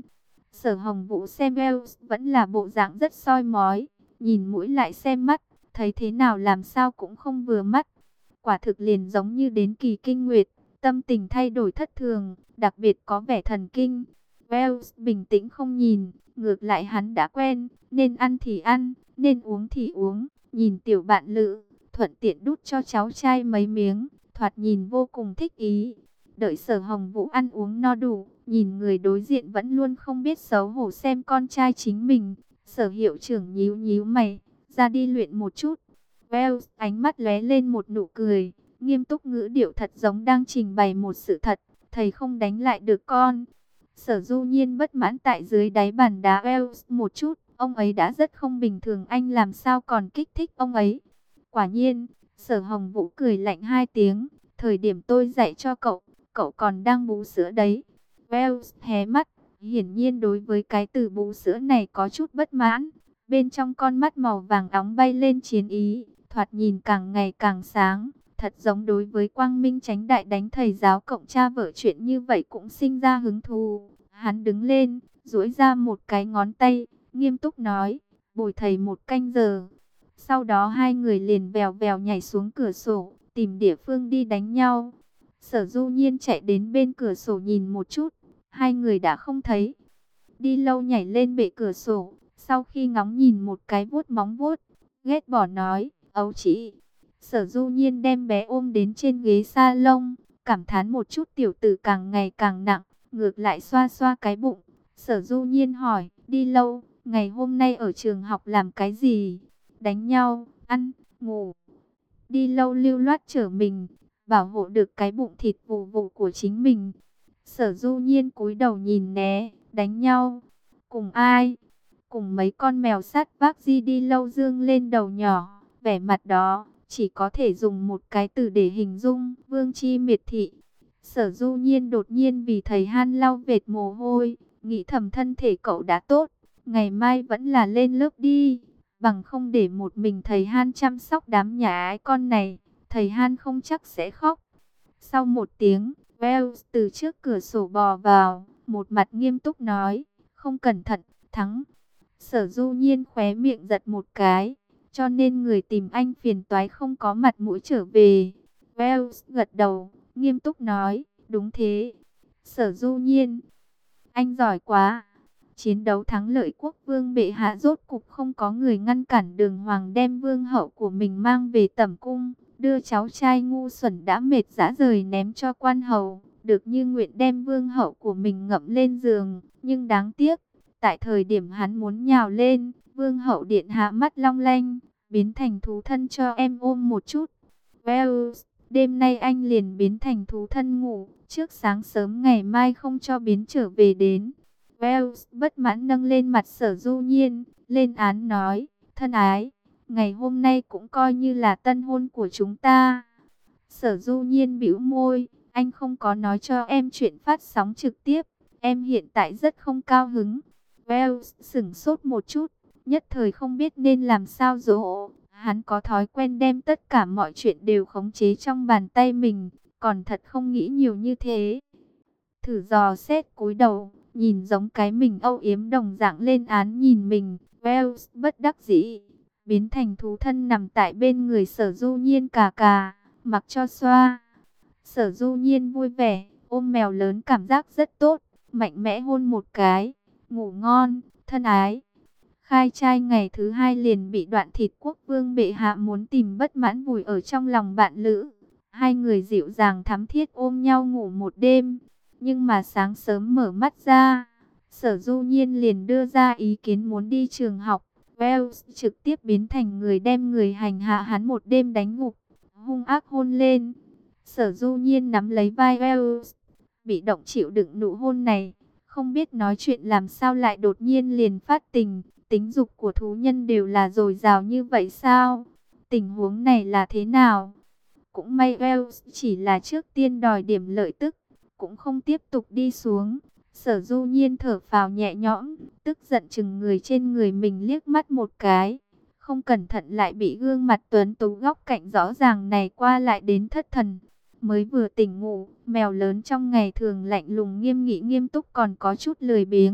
Sở Hồng Vũ xem Wells vẫn là bộ dạng rất soi mói, nhìn mũi lại xem mắt, thấy thế nào làm sao cũng không vừa mắt. Quả thực liền giống như đến kỳ kinh nguyệt, tâm tình thay đổi thất thường, đặc biệt có vẻ thần kinh. Wells bình tĩnh không nhìn, ngược lại hắn đã quen, nên ăn thì ăn, nên uống thì uống, nhìn tiểu bạn lữ, thuận tiện đút cho cháu trai mấy miếng, thoạt nhìn vô cùng thích ý. Đợi Sở Hồng Vũ ăn uống no đủ, nhìn người đối diện vẫn luôn không biết xấu hổ xem con trai chính mình. Sở hiệu trưởng nhíu nhíu mày, ra đi luyện một chút. Wells ánh mắt lóe lên một nụ cười, nghiêm túc ngữ điệu thật giống đang trình bày một sự thật. Thầy không đánh lại được con. Sở Du Nhiên bất mãn tại dưới đáy bàn đá Wells một chút. Ông ấy đã rất không bình thường, anh làm sao còn kích thích ông ấy. Quả nhiên, Sở Hồng Vũ cười lạnh hai tiếng. Thời điểm tôi dạy cho cậu, cậu còn đang bú sữa đấy. Wells hé mắt, hiển nhiên đối với cái từ bú sữa này có chút bất mãn. Bên trong con mắt màu vàng óng bay lên chiến ý, thoạt nhìn càng ngày càng sáng. Thật giống đối với quang minh chánh đại đánh thầy giáo cộng cha vợ chuyện như vậy cũng sinh ra hứng thú. Hắn đứng lên, duỗi ra một cái ngón tay, nghiêm túc nói, bồi thầy 1 canh giờ. Sau đó hai người liền vèo vèo nhảy xuống cửa sổ, tìm địa phương đi đánh nhau. Sở Du Nhiên chạy đến bên cửa sổ nhìn một chút, hai người đã không thấy. Đi lâu nhảy lên bệ cửa sổ, sau khi ngóng nhìn một cái vuốt móng vuốt, ghét bỏ nói, ấu chỉ. Sở Du Nhiên đem bé ôm đến trên ghế salon, cảm thán một chút tiểu tử càng ngày càng nặng, ngược lại xoa xoa cái bụng. Sở Du Nhiên hỏi, đi lâu, ngày hôm nay ở trường học làm cái gì? Đánh nhau, ăn, ngủ. Đi lâu lưu loát trở mình, bảo hộ được cái bụng thịt vù vù của chính mình. Sở Du Nhiên cúi đầu nhìn né, đánh nhau. Cùng ai? Cùng mấy con mèo sắt vác di đi lâu dương lên đầu nhỏ. Vẻ mặt đó, chỉ có thể dùng một cái từ để hình dung, vương chi miệt thị. Sở Du Nhiên đột nhiên vì thầy Han lau vệt mồ hôi, nghĩ thầm thân thể cậu đã tốt. Ngày mai vẫn là lên lớp đi, bằng không để một mình thầy Han chăm sóc đám nhà ái con này, thầy Han không chắc sẽ khóc. Sau một tiếng, Wells từ trước cửa sổ bò vào, một mặt nghiêm túc nói, không cẩn thận, thắng. Sở Du Nhiên khóe miệng giật một cái, cho nên người tìm anh phiền toái không có mặt mũi trở về. Wells gật đầu, nghiêm túc nói, đúng thế. Sở Du Nhiên, anh giỏi quá. Chiến đấu thắng lợi, quốc vương bệ hạ rốt cục không có người ngăn cản Đường Hoàng đem vương hậu của mình mang về tẩm cung, đưa cháu trai ngu xuẩn đã mệt rã rời ném cho quan hầu, được như nguyện đem vương hậu của mình ngậm lên giường. Nhưng đáng tiếc, tại thời điểm hắn muốn nhào lên, vương hậu điện hạ mắt long lanh, biến thành thú thân cho em ôm một chút. Wells, đêm nay anh liền biến thành thú thân ngủ, trước sáng sớm ngày mai không cho biến trở về đến. Wells bất mãn nâng lên mặt Sở Du Nhiên, lên án nói, thân ái, ngày hôm nay cũng coi như là tân hôn của chúng ta. Sở Du Nhiên bĩu môi, anh không có nói cho em chuyện phát sóng trực tiếp, em hiện tại rất không cao hứng. Wells sửng sốt một chút, nhất thời không biết nên làm sao dỗ. Hắn có thói quen đem tất cả mọi chuyện đều khống chế trong bàn tay mình, còn thật không nghĩ nhiều như thế. Thử dò xét cúi đầu, nhìn giống cái mình âu yếm đồng dạng lên án nhìn mình. Wells bất đắc dĩ, biến thành thú thân nằm tại bên người Sở Du Nhiên cà cà, mặc cho xoa. Sở Du Nhiên vui vẻ, ôm mèo lớn cảm giác rất tốt, mạnh mẽ hôn một cái, ngủ ngon, thân ái. Khai trai ngày thứ hai liền bị đoạn thịt, quốc vương bệ hạ muốn tìm bất mãn vùi ở trong lòng bạn lữ. Hai người dịu dàng thắm thiết ôm nhau ngủ một đêm. Nhưng mà sáng sớm mở mắt ra, Sở Du Nhiên liền đưa ra ý kiến muốn đi trường học. Wells trực tiếp biến thành người đem người hành hạ hắn một đêm đánh ngục, hung ác hôn lên. Sở Du Nhiên nắm lấy vai Wells, bị động chịu đựng nụ hôn này, không biết nói chuyện làm sao lại đột nhiên liền phát tình. Tính dục của thú nhân đều là dồi dào như vậy sao? Tình huống này là thế nào? Cũng may Wells chỉ là trước tiên đòi điểm lợi tức, cũng không tiếp tục đi xuống. Sở Du Nhiên thở phào nhẹ nhõm, tức giận chừng người trên người mình liếc mắt một cái. Không cẩn thận lại bị gương mặt tuấn tú góc cạnh rõ ràng này qua lại đến thất thần. Mới vừa tỉnh ngủ, mèo lớn trong ngày thường lạnh lùng nghiêm nghị nghiêm túc còn có chút lười biếng.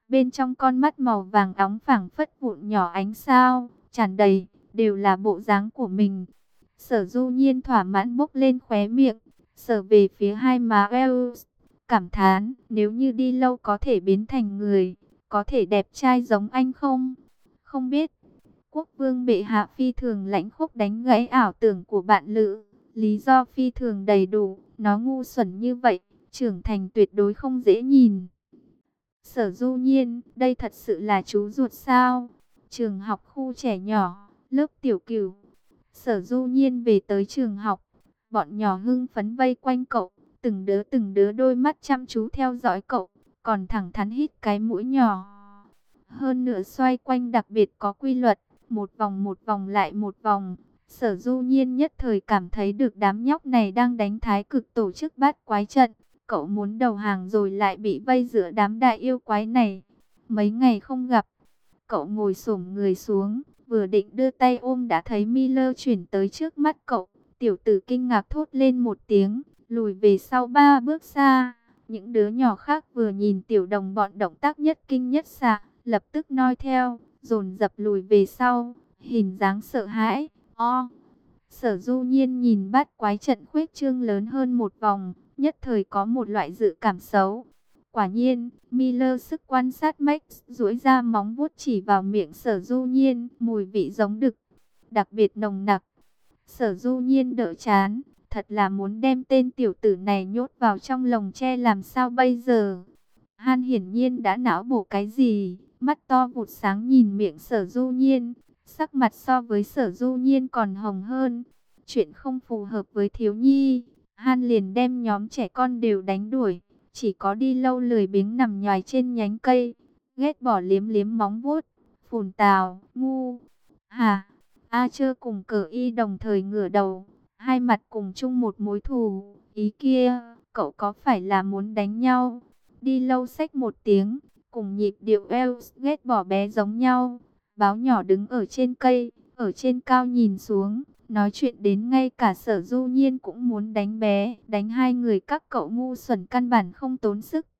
Bên trong con mắt màu vàng óng phảng phất vụn nhỏ ánh sao, tràn đầy, đều là bộ dáng của mình. Sở Du Nhiên thỏa mãn bốc lên khóe miệng, sờ về phía hai má Eus, cảm thán, nếu như đi lâu có thể biến thành người, có thể đẹp trai giống anh không? Không biết. Quốc vương bệ hạ phi thường lãnh khốc đánh gãy ảo tưởng của bạn lữ. Lý do phi thường đầy đủ, nó ngu xuẩn như vậy, trưởng thành tuyệt đối không dễ nhìn. Sở Du Nhiên, đây thật sự là chú ruột sao? Trường học khu trẻ nhỏ, lớp tiểu cửu. Sở Du Nhiên về tới trường học, bọn nhỏ hưng phấn vây quanh cậu, từng đứa đôi mắt chăm chú theo dõi cậu, còn thẳng thắn hít cái mũi nhỏ. Hơn nữa xoay quanh đặc biệt có quy luật, một vòng lại một vòng. Sở Du Nhiên nhất thời cảm thấy được đám nhóc này đang đánh thái cực tổ chức bát quái trận. Cậu muốn đầu hàng rồi lại bị vây giữa đám đại yêu quái này. Mấy ngày không gặp, cậu ngồi xổm người xuống, vừa định đưa tay ôm đã thấy Miller chuyển tới trước mắt cậu. Tiểu tử kinh ngạc thốt lên một tiếng, lùi về sau 3 bước xa. Những đứa nhỏ khác vừa nhìn tiểu đồng bọn động tác nhất kinh nhất xạ, lập tức noi theo, dồn dập lùi về sau, hình dáng sợ hãi. Sở Du Nhiên nhìn bát quái trận khuếch trương lớn hơn một vòng, nhất thời có một loại dự cảm xấu. Quả nhiên, Miller sức quan sát Max duỗi ra móng vuốt chỉ vào miệng Sở Du Nhiên, mùi vị giống đực, đặc biệt nồng nặc. Sở Du Nhiên đỡ chán, thật là muốn đem tên tiểu tử này nhốt vào trong lồng tre làm sao bây giờ. Han hiển nhiên đã não bổ cái gì, mắt to vụt sáng nhìn miệng Sở Du Nhiên, sắc mặt so với Sở Du Nhiên còn hồng hơn. Chuyện không phù hợp với thiếu nhi, Han liền đem nhóm trẻ con đều đánh đuổi, chỉ có đi lâu lười biếng nằm nhòi trên nhánh cây, ghét bỏ liếm liếm móng vuốt, phùn tào, ngu. Hà, A Chơ cùng Cờ Y đồng thời ngửa đầu, hai mặt cùng chung một mối thù, ý kia, cậu có phải là muốn đánh nhau? Đi lâu xách một tiếng, cùng nhịp điệu Elves ghét bỏ bé giống nhau. Báo nhỏ đứng ở trên cây, ở trên cao nhìn xuống, nói chuyện đến ngay cả Sở Du Nhiên cũng muốn đánh bé, đánh hai người các cậu ngu xuẩn căn bản không tốn sức.